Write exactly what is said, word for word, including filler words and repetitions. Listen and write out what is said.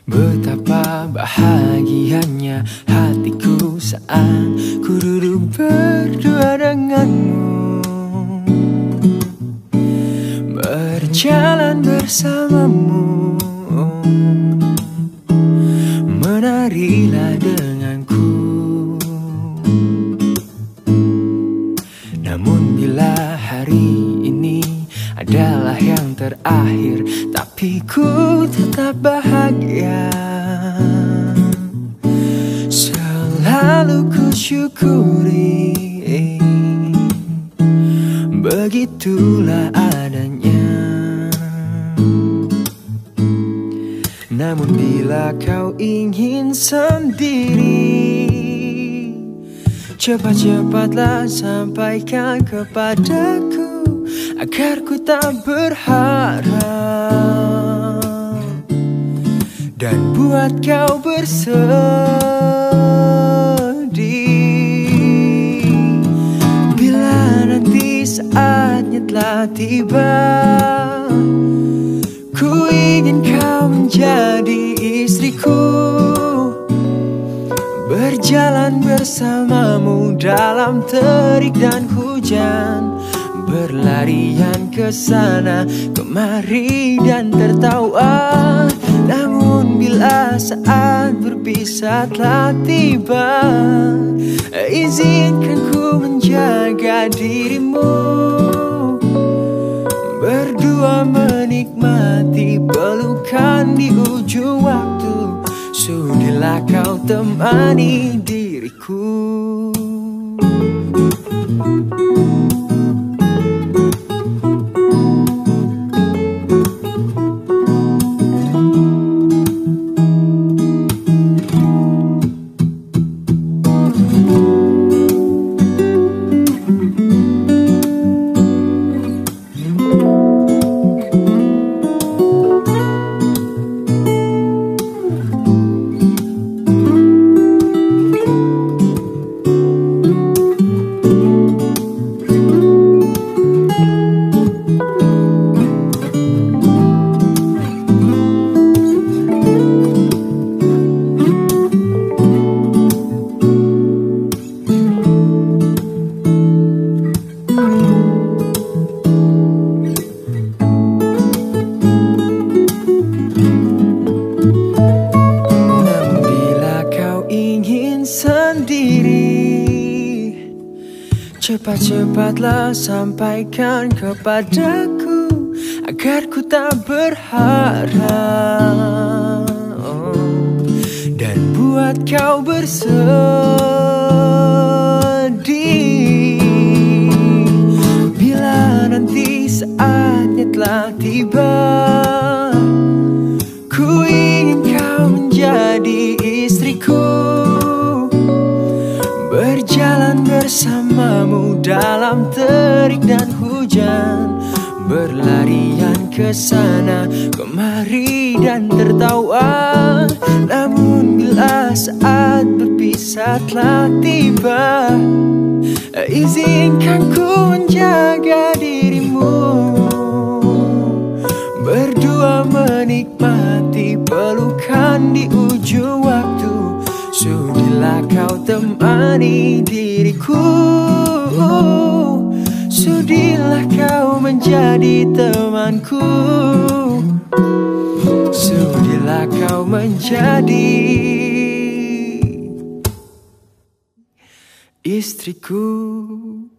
Betapa bahagianya hatiku saat ku duduk berdua denganmu, berjalan bersamamu. Menarilah denganku. Namun bila hari ini adalah yang terakhir, tapi ku tetap bahagia. Selalu ku syukuri, begitulah adanya. Namun bila kau ingin sendiri, cepat-cepatlah sampaikan kepadaku, agar ku tak berharap dan buat kau bersedih. Bila nanti saatnya telah tiba, ku ingin kau menjadi istriku, berjalan bersamamu dalam terik dan hujan, berlarian ke sana kemari dan tertawa. Namun bila saat berpisah telah tiba, izinkan ku menjaga dirimu, berdua menikmati pelukan di ujung waktu. Sudilah kau temani diriku. Cepat-cepatlah sampaikan kepadaku, agar ku tak berharap dan buat kau bersedih. Bila nanti saatnya telah tiba, ku ingin kau menjadi istriku, berjalan bersamamu dalam terik dan hujan, berlarian ke sana kemari dan tertawa. Namun bila saat berpisah telah tiba, izinkan ku menjaga dirimu, berdua menikmati pelukan di ujung waktu. Sudilah kau temani diriku, sudilah kau menjadi temanku, sudilah kau menjadi istriku.